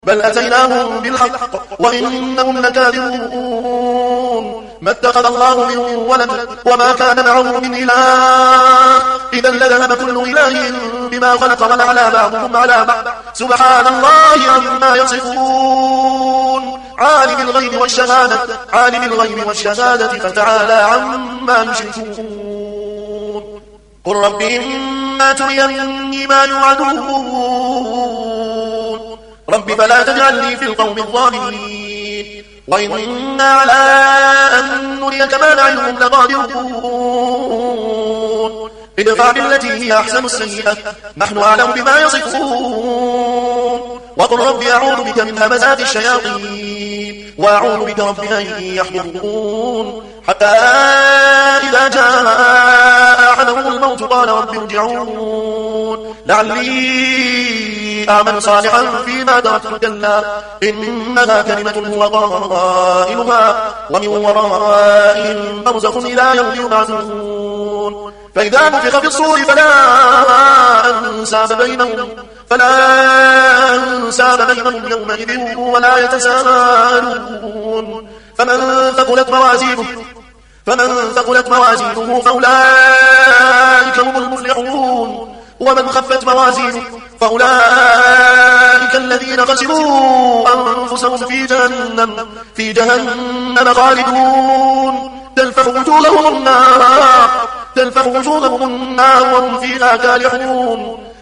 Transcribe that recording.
بل أتيناهم بالحق وإنهم لكاذبون ما اتخذ الله من ولد وما كان معه من إله إذا لذهب كل إله بما خلق ولعلى بعضهم على بعض سبحان الله عما يصفون عالم الغيب والشهادة فتعالى عما يشركون قل رب إما تريني ما يوعدون رب فلا تجعلني في القوم الظالمين وإنا على أن نريك ما نعدهم لقادرون ادفع بالتي هي أحسن السيئة نحن أعلم بما يصفون وقل رب أعوذ بك من همزات الشياطين وأعوذ بك رب أن يحضرون حتى إذا جاء أحدهم الموت قال رب ارجعون لعلي أعمل صالحا فيما تركت كلا إنها كلمة هو قائلها ومن ورائهم برزخ إلى يوم يبعثون فإذا نفخ في الصور فلا أنساب بينهم يومئذ ولا يتساءلون فمن ثقلت موازينه فأولئك هم المفلحون ومن خفت موازينه فأولئك الذين خسروا أنفسهم في جهنم خالدون تلفح وجوههم النار وهم فيها كالحون